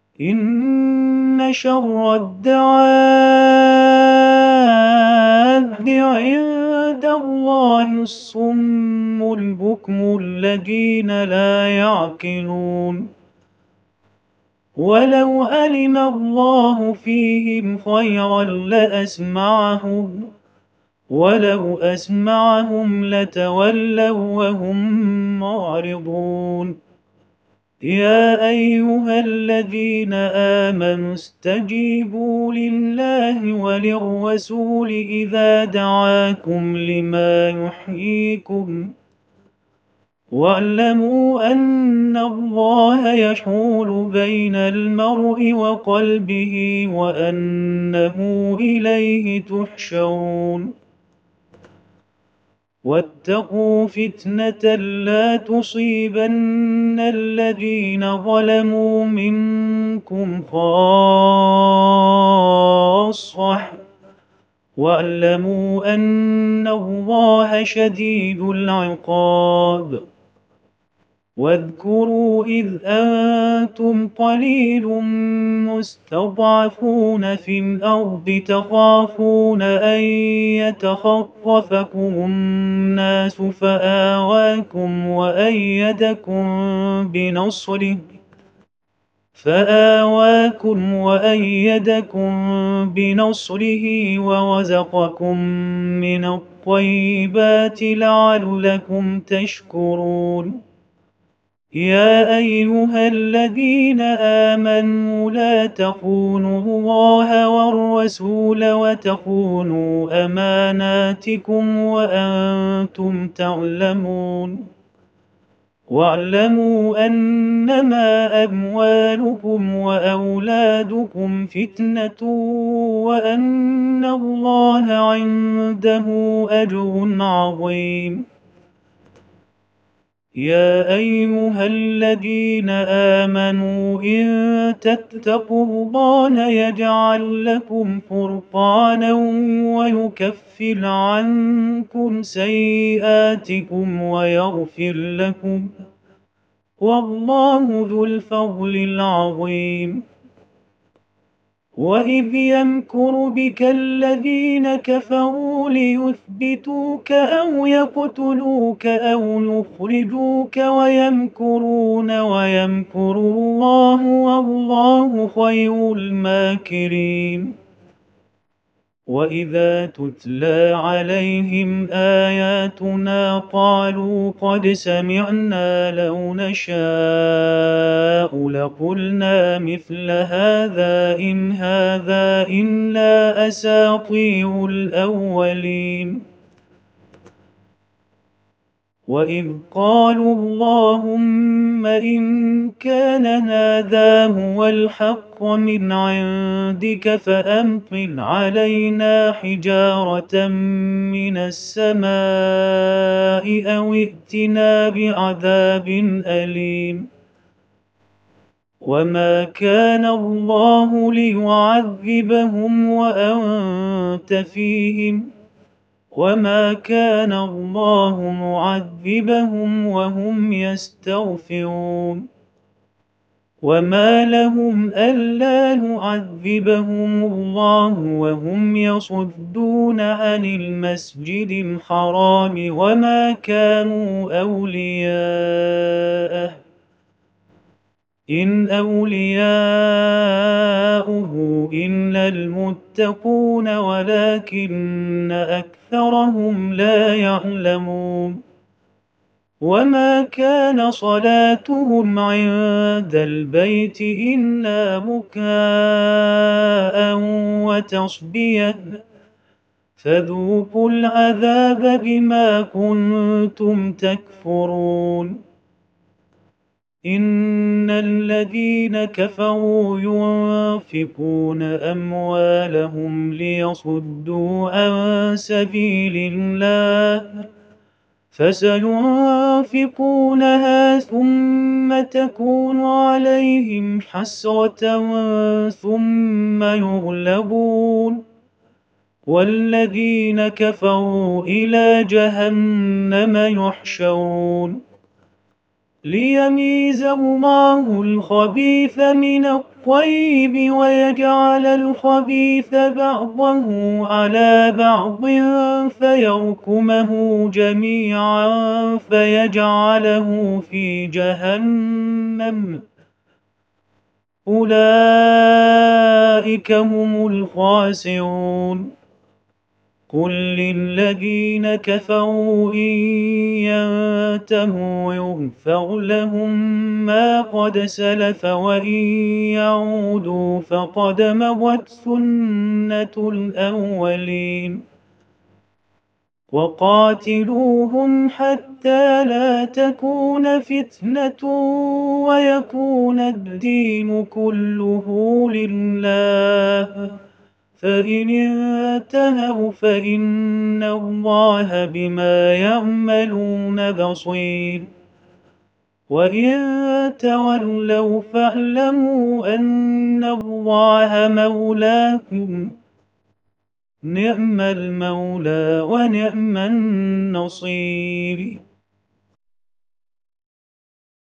إن شر الدواب عند الله الصم البكم الذين لا يعقلون ولو علم الله فيهم خيرا لأسمعهم ولو أسمعهم لتولوا وهم معرضون يا أيها الذين آمنوا استجيبوا لله وللرسول إذا دعاكم لما يحييكم واعلموا أن الله يحول بين المرء وقلبه وأنه إليه تحشرون واتقوا فتنة لا تصيبن الذين ظلموا منكم خاصة واعلموا أن الله شديد العقاب واذكروا إذ أنتم قليل مستضعفون في الأرض تخافون أن يتخطفكم الناس فآواكم وأيدكم بنصره ورزقكم من الطيبات لعلكم تشكرون يا أيها الذين آمنوا لا تخونوا الله والرسول وتخونوا أماناتكم وأنتم تعلمون واعلموا أنما أموالكم وأولادكم فتنة وأن الله عنده أجر عظيم يا أيها الذين آمنوا إن تتقوا الله يجعل لكم فرقانا ويكفر عنكم سيئاتكم ويغفر لكم والله ذو الفضل العظيم وإذ يمكر بك الذين كفروا ليثبتوك أو يقتلوك أو يخرجوك ويمكرون ويمكر الله والله خير الماكرين وإذا تتلى عليهم آياتنا قالوا قد سمعنا لو نشاء لقلنا مثل هذا إن هذا إلا أساطير الأولين وإذ قالوا اللهم إن كان هذا هو الحق من عندك فأمطر علينا حجارة من السماء أو ائتنا بعذاب أليم وما كان الله ليعذبهم وأنت فيهم وما كان الله معذبهم وهم يستغفرون وما لهم ألا يعذبهم الله وهم يصدون عن المسجد الحرام وما كانوا أولياءه إن أولياؤه إلا المتقون ولكن أكثرهم لا يعلمون وما كان صلاتهم عند البيت إلا بكاء وتصدية فذوقوا العذاب بما كنتم تكفرون إن الذين كفروا ينفقون أموالهم ليصدوا عن سبيل الله فسينفقونها ثم تكون عليهم حسرة ثم يغلبون والذين كفروا إلى جهنم يحشرون ليميز الله الخبيث من الطيب ويجعل الخبيث بعضه على بعض فيركمه جميعا فيجعله في جهنم أولئك هم الخاسرون. قل للذين كفروا إن ينتهوا يغفر لهم ما قد سلف وإن يعودوا فقد مضت سنة الأولين. وقاتلوهم حتى لا تكون فتنة ويكون الدين كله لله، فإن انتهوا فإن الله بما يعملون بصير. وإن تولوا فاعلموا أن الله مولاكم، نعم المولى ونعم النصير.